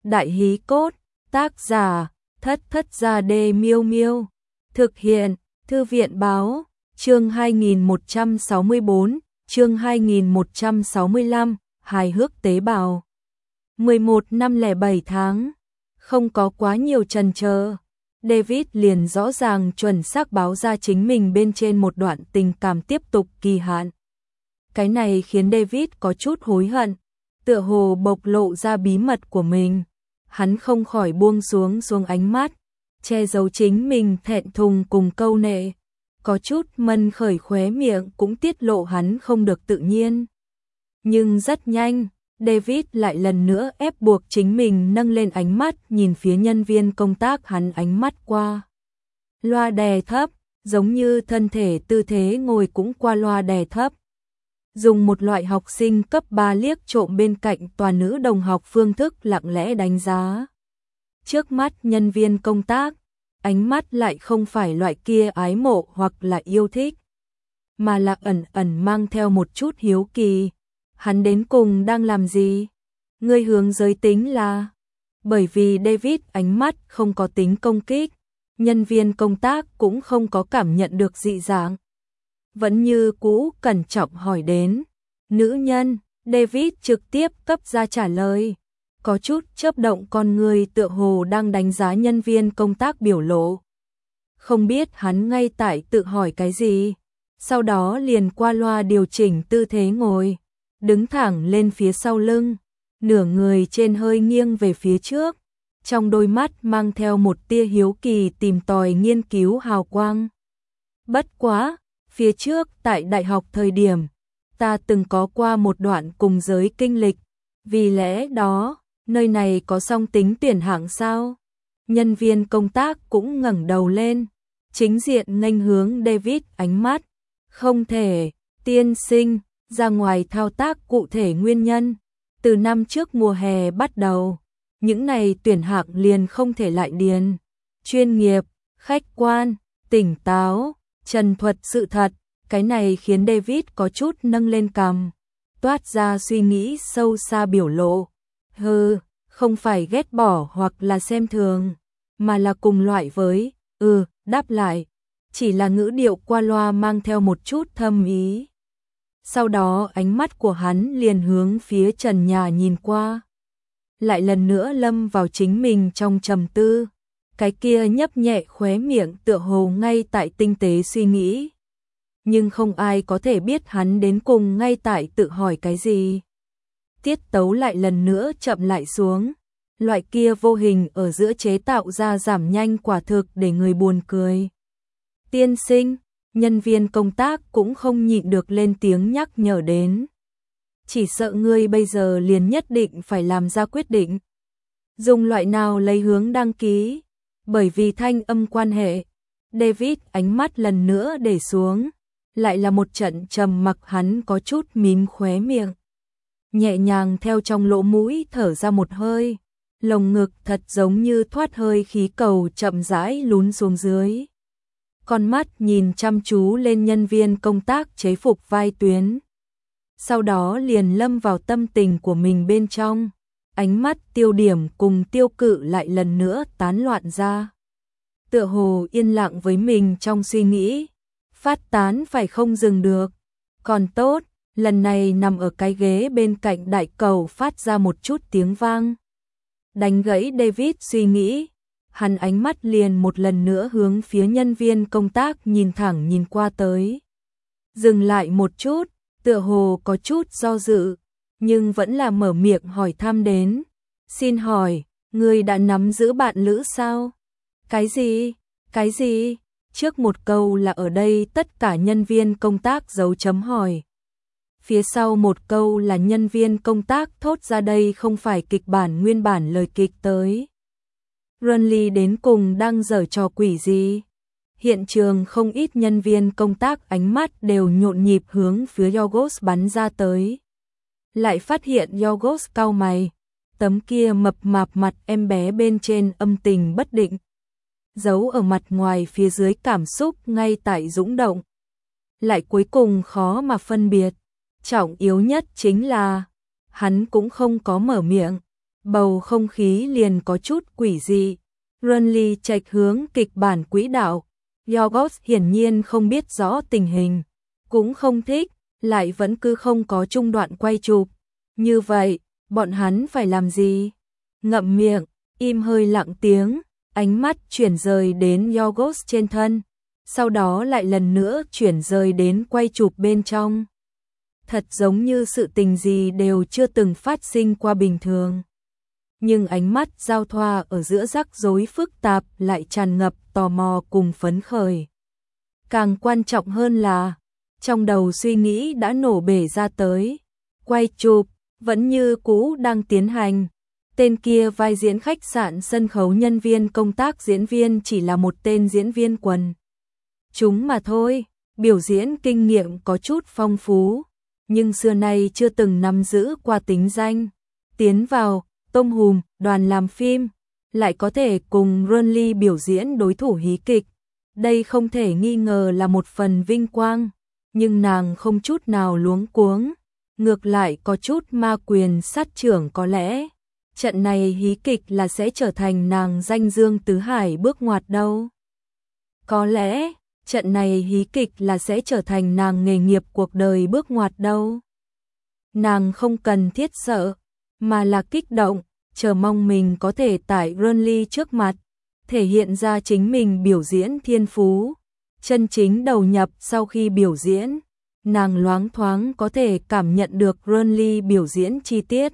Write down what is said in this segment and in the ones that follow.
Đại hí cốt, tác giả, Thất Thất Gia Đê Miêu Miêu. Thực hiện, Thư viện báo, chương 2164, chương 2165, hài hước tế bào. 11 năm 07 tháng, không có quá nhiều chần chờ. David liền rõ ràng chuẩn xác báo ra chính mình bên trên một đoạn tình cảm tiếp tục kỳ hạn. Cái này khiến David có chút hối hận, tựa hồ bộc lộ ra bí mật của mình. Hắn không khỏi buông xuống ánh mắt, che giấu chính mình thẹn thùng cùng câu nệ. Có chút mân khởi khóe miệng cũng tiết lộ hắn không được tự nhiên. Nhưng rất nhanh, David lại lần nữa ép buộc chính mình nâng lên ánh mắt nhìn phía nhân viên công tác, hắn ánh mắt qua loa đè thấp, giống như thân thể tư thế ngồi cũng qua loa đè thấp. Dùng một loại học sinh cấp 3 liếc trộm bên cạnh toàn nữ đồng học phương thức lặng lẽ đánh giá. Trước mắt nhân viên công tác, ánh mắt lại không phải loại kia ái mộ hoặc là yêu thích, mà là ẩn ẩn mang theo một chút hiếu kỳ. Hắn đến cùng đang làm gì? Ngươi hướng giới tính là... Bởi vì David ánh mắt không có tính công kích, nhân viên công tác cũng không có cảm nhận được dị dạng. Vẫn như cũ cẩn trọng hỏi đến. Nữ nhân, David trực tiếp cấp ra trả lời. Có chút chớp động con người tựa hồ đang đánh giá nhân viên công tác biểu lộ. Không biết hắn ngay tại tự hỏi cái gì. Sau đó liền qua loa điều chỉnh tư thế ngồi, đứng thẳng lên phía sau lưng, nửa người trên hơi nghiêng về phía trước, trong đôi mắt mang theo một tia hiếu kỳ tìm tòi nghiên cứu hào quang. Bất quá, phía trước tại đại học thời điểm, ta từng có qua một đoạn cùng giới kinh lịch, vì lẽ đó, nơi này có song tính tuyển hạng sao? Nhân viên công tác cũng ngẩng đầu lên, chính diện nghênh hướng David ánh mắt. Không thể, tiên sinh, ra ngoài thao tác cụ thể nguyên nhân. Từ năm trước mùa hè bắt đầu, những này tuyển hạng liền không thể lại điền. Chuyên nghiệp, khách quan, tỉnh táo, trần thuật sự thật, cái này khiến David có chút nâng lên cằm, toát ra suy nghĩ sâu xa biểu lộ. Không phải ghét bỏ hoặc là xem thường, mà là cùng loại với, đáp lại, chỉ là ngữ điệu qua loa mang theo một chút thâm ý. Sau đó ánh mắt của hắn liền hướng phía trần nhà nhìn qua, lại lần nữa lâm vào chính mình trong trầm tư, cái kia nhấp nhẹ khóe miệng tựa hồ ngay tại tinh tế suy nghĩ. Nhưng không ai có thể biết hắn đến cùng ngay tại tự hỏi cái gì. Tiết tấu lại lần nữa chậm lại xuống, loại kia vô hình ở giữa chế tạo ra giảm nhanh quả thực để người buồn cười. Tiên sinh, nhân viên công tác cũng không nhịn được lên tiếng nhắc nhở đến. Chỉ sợ ngươi bây giờ liền nhất định phải làm ra quyết định. Dùng loại nào lấy hướng đăng ký, bởi vì thanh âm quan hệ. David ánh mắt lần nữa để xuống, lại là một trận trầm mặc, hắn có chút mím khóe miệng. Nhẹ nhàng theo trong lỗ mũi thở ra một hơi, lồng ngực thật giống như thoát hơi khí cầu chậm rãi lún xuống dưới. Con mắt nhìn chăm chú lên nhân viên công tác chế phục vai tuyến. Sau đó liền lâm vào tâm tình của mình bên trong, ánh mắt tiêu điểm cùng tiêu cự lại lần nữa tán loạn ra. Tựa hồ yên lặng với mình trong suy nghĩ, phát tán phải không dừng được. Còn tốt, lần này nằm ở cái ghế bên cạnh đại cầu phát ra một chút tiếng vang. Đánh gãy David suy nghĩ, hắn ánh mắt liền một lần nữa hướng phía nhân viên công tác nhìn thẳng nhìn qua tới. Dừng lại một chút, tựa hồ có chút do dự, nhưng vẫn là mở miệng hỏi thăm đến. Xin hỏi, ngươi đã nắm giữ bạn lữ sao? Cái gì? Cái gì? Trước một câu là ở đây tất cả nhân viên công tác dấu chấm hỏi. Phía sau một câu là nhân viên công tác thốt ra đây không phải kịch bản nguyên bản lời kịch tới. Runley đến cùng đang giở trò quỷ gì? Hiện trường không ít nhân viên công tác ánh mắt đều nhộn nhịp hướng phía Yorgos bắn ra tới. Lại phát hiện Yorgos cau mày, tấm kia mập mạp mặt em bé bên trên âm tình bất định, giấu ở mặt ngoài phía dưới cảm xúc ngay tại dũng động. Lại cuối cùng khó mà phân biệt. Trọng yếu nhất chính là, hắn cũng không có mở miệng, bầu không khí liền có chút quỷ dị. Renly chệch hướng kịch bản quỹ đạo. Yorgos hiển nhiên không biết rõ tình hình, cũng không thích, lại vẫn cứ không có trung đoạn quay chụp. Như vậy, bọn hắn phải làm gì? Ngậm miệng, im hơi lặng tiếng, ánh mắt chuyển rời đến Yorgos trên thân, sau đó lại lần nữa chuyển rời đến quay chụp bên trong. Thật giống như sự tình gì đều chưa từng phát sinh qua bình thường. Nhưng ánh mắt giao thoa ở giữa rắc rối phức tạp lại tràn ngập tò mò cùng phấn khởi. Càng quan trọng hơn là, trong đầu suy nghĩ đã nổ bể ra tới. Quay chụp, vẫn như cũ đang tiến hành. Tên kia vai diễn khách sạn sân khấu nhân viên công tác diễn viên chỉ là một tên diễn viên quần chúng mà thôi, biểu diễn kinh nghiệm có chút phong phú, nhưng xưa nay chưa từng nắm giữ qua tính danh. Tiến vào, tôm hùm, đoàn làm phim, lại có thể cùng Renly biểu diễn đối thủ hí kịch. Đây không thể nghi ngờ là một phần vinh quang, nhưng nàng không chút nào luống cuống, ngược lại có chút ma quyền sát trưởng có lẽ. Trận này hí kịch là sẽ trở thành nàng danh dương tứ hải bước ngoặt đâu. Có lẽ, trận này hí kịch là sẽ trở thành nàng nghề nghiệp cuộc đời bước ngoặt đâu. Nàng không cần thiết sợ, mà là kích động, chờ mong mình có thể tại Renly trước mặt, thể hiện ra chính mình biểu diễn thiên phú, chân chính đầu nhập. Sau khi biểu diễn, nàng loáng thoáng có thể cảm nhận được Renly biểu diễn chi tiết.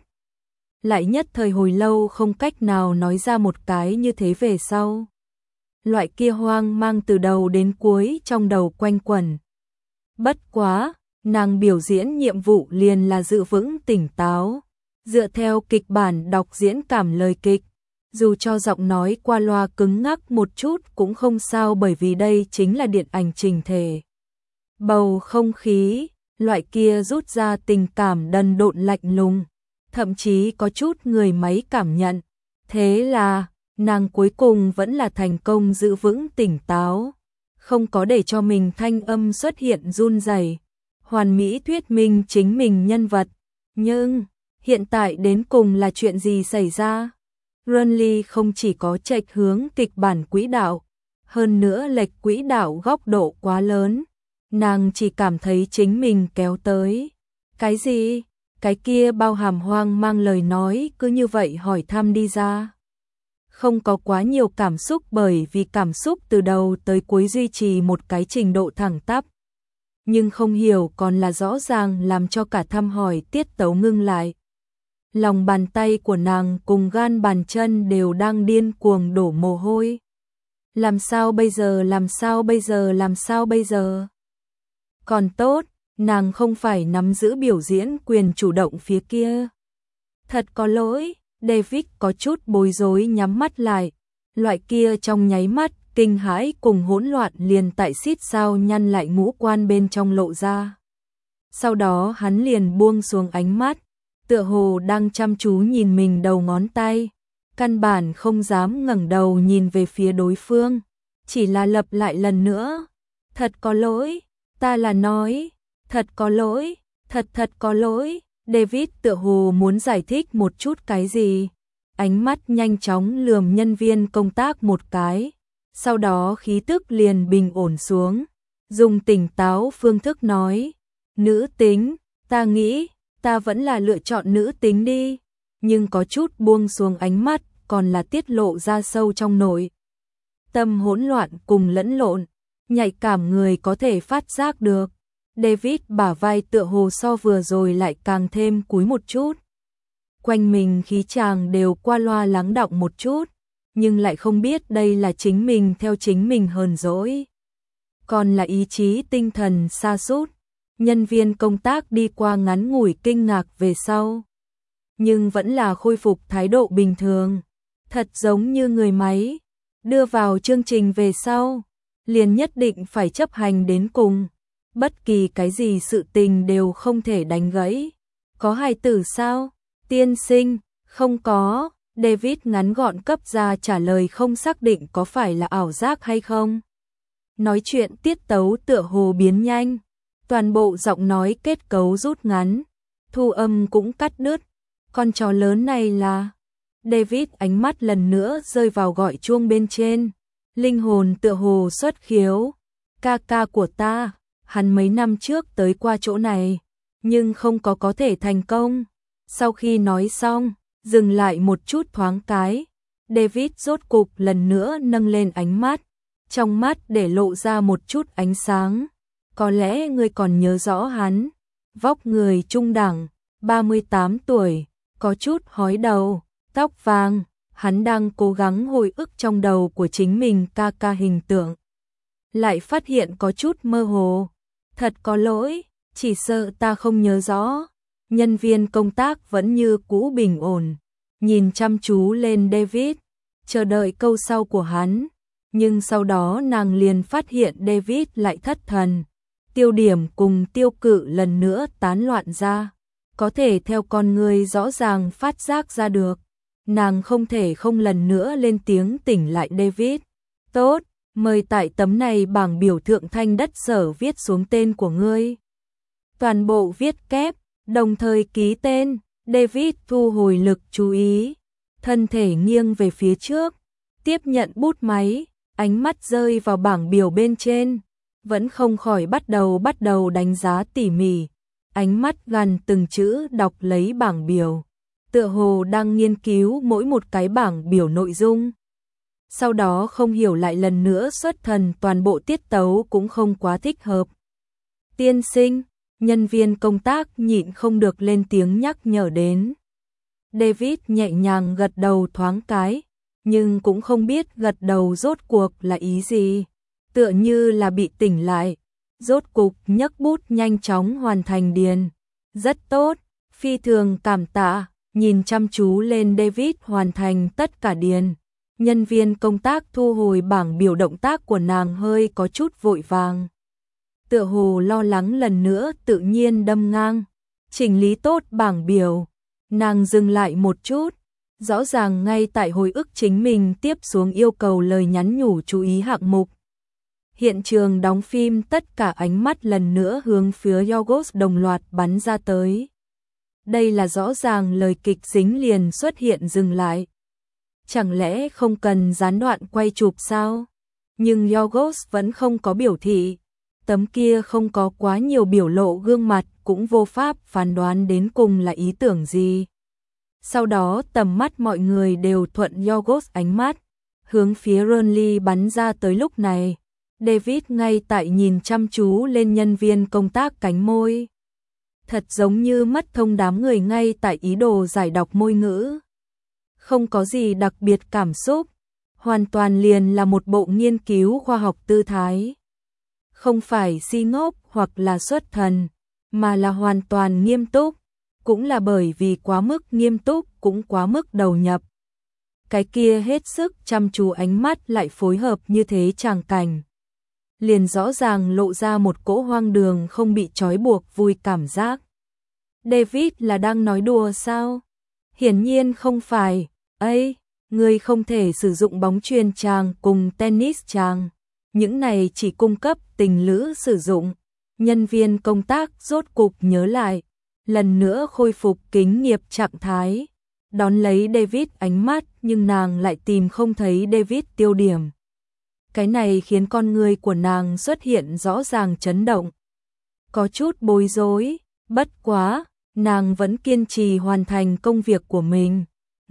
Lại nhất thời hồi lâu không cách nào nói ra một cái như thế về sau. Loại kia hoang mang từ đầu đến cuối trong đầu quanh quẩn. Bất quá, nàng biểu diễn nhiệm vụ liền là giữ vững tỉnh táo, dựa theo kịch bản đọc diễn cảm lời kịch, dù cho giọng nói qua loa cứng ngắc một chút cũng không sao, bởi vì đây chính là điện ảnh trình thể. Bầu không khí, loại kia rút ra tình cảm đần độn lạnh lùng, thậm chí có chút người máy cảm nhận. Thế là, nàng cuối cùng vẫn là thành công giữ vững tỉnh táo, không có để cho mình thanh âm xuất hiện run rẩy, hoàn mỹ thuyết minh chính mình nhân vật. Nhưng, hiện tại đến cùng là chuyện gì xảy ra? Renly không chỉ có chệch hướng kịch bản quỹ đạo, hơn nữa lệch quỹ đạo góc độ quá lớn. Nàng chỉ cảm thấy chính mình kéo tới. Cái gì? Cái kia bao hàm hoang mang lời nói cứ như vậy hỏi thăm đi ra. Không có quá nhiều cảm xúc, bởi vì cảm xúc từ đầu tới cuối duy trì một cái trình độ thẳng tắp. Nhưng không hiểu còn là rõ ràng làm cho cả thăm hỏi tiết tấu ngưng lại. Lòng bàn tay của nàng cùng gan bàn chân đều đang điên cuồng đổ mồ hôi. Làm sao bây giờ, làm sao bây giờ, làm sao bây giờ? Còn tốt, nàng không phải nắm giữ biểu diễn quyền chủ động phía kia. Thật có lỗi, David có chút bối rối nhắm mắt lại. Loại kia trong nháy mắt, kinh hãi cùng hỗn loạn liền tại xít sao nhăn lại ngũ quan bên trong lộ ra. Sau đó hắn liền buông xuống ánh mắt, tựa hồ đang chăm chú nhìn mình đầu ngón tay. Căn bản không dám ngẩng đầu nhìn về phía đối phương, chỉ là lặp lại lần nữa. Thật có lỗi, ta là nói, thật có lỗi, thật có lỗi. David tựa hồ muốn giải thích một chút cái gì. Ánh mắt nhanh chóng lườm nhân viên công tác một cái, sau đó khí tức liền bình ổn xuống, dùng tỉnh táo phương thức nói, nữ tính, ta nghĩ, ta vẫn là lựa chọn nữ tính đi, nhưng có chút buông xuống ánh mắt, còn là tiết lộ ra sâu trong nội tâm hỗn loạn cùng lẫn lộn, nhạy cảm người có thể phát giác được. David bả vai tựa hồ so vừa rồi lại càng thêm cúi một chút. Quanh mình khí chàng đều qua loa lắng đọng một chút, nhưng lại không biết đây là chính mình theo chính mình hờn dỗi, còn là ý chí tinh thần sa sút. Nhân viên công tác đi qua ngắn ngủi kinh ngạc về sau, nhưng vẫn là khôi phục thái độ bình thường, thật giống như người máy. Đưa vào chương trình về sau, liền nhất định phải chấp hành đến cùng. Bất kỳ cái gì sự tình đều không thể đánh gãy. Có hài tử sao? Tiên sinh, không có. David ngắn gọn cấp ra trả lời, không xác định có phải là ảo giác hay không. Nói chuyện tiết tấu tựa hồ biến nhanh, toàn bộ giọng nói kết cấu rút ngắn, thu âm cũng cắt đứt. Con chó lớn này là David ánh mắt lần nữa rơi vào gọi chuông bên trên. Linh hồn tựa hồ xuất khiếu. Ca ca của ta, hắn mấy năm trước tới qua chỗ này, nhưng không có thể thành công. Sau khi nói xong, dừng lại một chút thoáng cái, David rốt cục lần nữa nâng lên ánh mắt, trong mắt để lộ ra một chút ánh sáng. Có lẽ ngươi còn nhớ rõ hắn, vóc người trung đẳng, 38 tuổi, có chút hói đầu, tóc vàng, hắn đang cố gắng hồi ức trong đầu của chính mình ca ca hình tượng. Lại phát hiện có chút mơ hồ, thật có lỗi, chỉ sợ ta không nhớ rõ. Nhân viên công tác vẫn như cũ bình ổn, nhìn chăm chú lên David, chờ đợi câu sau của hắn, nhưng sau đó nàng liền phát hiện David lại thất thần. Tiêu điểm cùng tiêu cự lần nữa tán loạn ra, có thể theo con người rõ ràng phát giác ra được. Nàng không thể không lần nữa lên tiếng tỉnh lại David. Tốt, mời tại tấm này bảng biểu thượng thanh đất sở viết xuống tên của ngươi. Toàn bộ viết kép, đồng thời ký tên. David thu hồi lực chú ý, thân thể nghiêng về phía trước, tiếp nhận bút máy, ánh mắt rơi vào bảng biểu bên trên. Vẫn không khỏi bắt đầu đánh giá tỉ mỉ, ánh mắt gần từng chữ đọc lấy bảng biểu, tựa hồ đang nghiên cứu mỗi một cái bảng biểu nội dung. Sau đó không hiểu lại lần nữa xuất thần, toàn bộ tiết tấu cũng không quá thích hợp. Tiên sinh, nhân viên công tác nhịn không được lên tiếng nhắc nhở đến. David nhẹ nhàng gật đầu thoáng cái, nhưng cũng không biết gật đầu rốt cuộc là ý gì. Tựa như là bị tỉnh lại, rốt cục nhấc bút nhanh chóng hoàn thành điền. Rất tốt, phi thường cảm tạ, nhìn chăm chú lên David hoàn thành tất cả điền. Nhân viên công tác thu hồi bảng biểu, động tác của nàng hơi có chút vội vàng. Tựa hồ lo lắng lần nữa tự nhiên đâm ngang. Chỉnh lý tốt bảng biểu, nàng dừng lại một chút. Rõ ràng ngay tại hồi ức chính mình tiếp xuống yêu cầu lời nhắn nhủ chú ý hạng mục. Hiện trường đóng phim, tất cả ánh mắt lần nữa hướng phía Yorgos đồng loạt bắn ra tới. Đây là rõ ràng lời kịch dính liền xuất hiện dừng lại. Chẳng lẽ không cần gián đoạn quay chụp sao? Nhưng Yorgos vẫn không có biểu thị. Tấm kia không có quá nhiều biểu lộ gương mặt, cũng vô pháp phán đoán đến cùng là ý tưởng gì. Sau đó tầm mắt mọi người đều thuận Yorgos ánh mắt, hướng phía Renly bắn ra tới. Lúc này David ngay tại nhìn chăm chú lên nhân viên công tác, cánh môi thật giống như mất thông, đám người ngay tại ý đồ giải đọc môi ngữ. Không có gì đặc biệt cảm xúc, hoàn toàn liền là một bộ nghiên cứu khoa học tư thái. Không phải si ngốc hoặc là xuất thần, mà là hoàn toàn nghiêm túc, cũng là bởi vì quá mức nghiêm túc, cũng quá mức đầu nhập. Cái kia hết sức chăm chú ánh mắt lại phối hợp như thế tràng cảnh, liền rõ ràng lộ ra một cỗ hoang đường không bị trói buộc vui cảm giác. David là đang nói đùa sao? Hiển nhiên không phải. Ấy, ngươi không thể sử dụng bóng chuyền chàng cùng tennis chàng. Những này chỉ cung cấp tình lữ sử dụng. Nhân viên công tác rốt cục nhớ lại, lần nữa khôi phục kính nghiệp trạng thái, đón lấy David ánh mắt, nhưng nàng lại tìm không thấy David tiêu điểm. Cái này khiến con người của nàng xuất hiện rõ ràng chấn động. Có chút bối rối, bất quá, nàng vẫn kiên trì hoàn thành công việc của mình.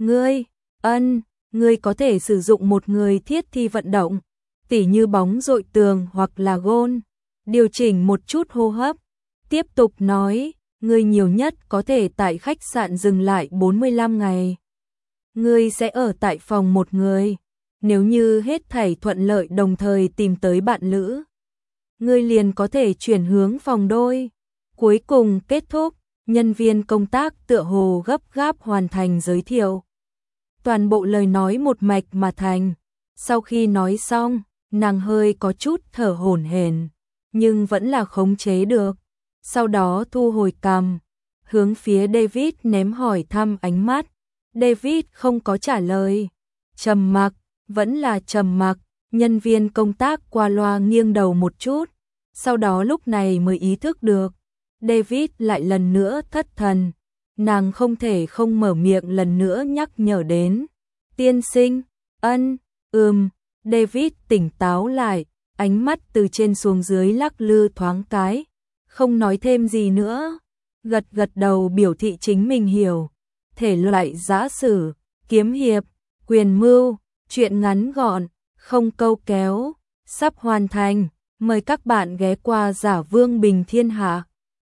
Ngươi có thể sử dụng một người thiết thi vận động, tỉ như bóng dội tường hoặc là gôn, điều chỉnh một chút hô hấp. Tiếp tục nói, ngươi nhiều nhất có thể tại khách sạn dừng lại 45 ngày. Ngươi sẽ ở tại phòng một người. Nếu như hết thảy thuận lợi đồng thời tìm tới bạn lữ, ngươi liền có thể chuyển hướng phòng đôi. Cuối cùng kết thúc, nhân viên công tác tựa hồ gấp gáp hoàn thành giới thiệu. Toàn bộ lời nói một mạch mà thành. Sau khi nói xong, nàng hơi có chút thở hổn hển, nhưng vẫn là khống chế được. Sau đó thu hồi cằm, hướng phía David ném hỏi thăm ánh mắt. David không có trả lời, trầm mặc, vẫn là trầm mặc. Nhân viên công tác qua loa nghiêng đầu một chút, sau đó lúc này mới ý thức được David lại lần nữa thất thần. nàng không thể không mở miệng lần nữa nhắc nhở đến. Tiên sinh, David tỉnh táo lại, ánh mắt từ trên xuống dưới lắc lư thoáng cái, không nói thêm gì nữa, gật gật đầu biểu thị chính mình hiểu. Thể loại giã sử, kiếm hiệp, quyền mưu, truyện ngắn gọn, không câu kéo, sắp hoàn thành, mời các bạn ghé qua Giả Vương Bình Thiên Hạ.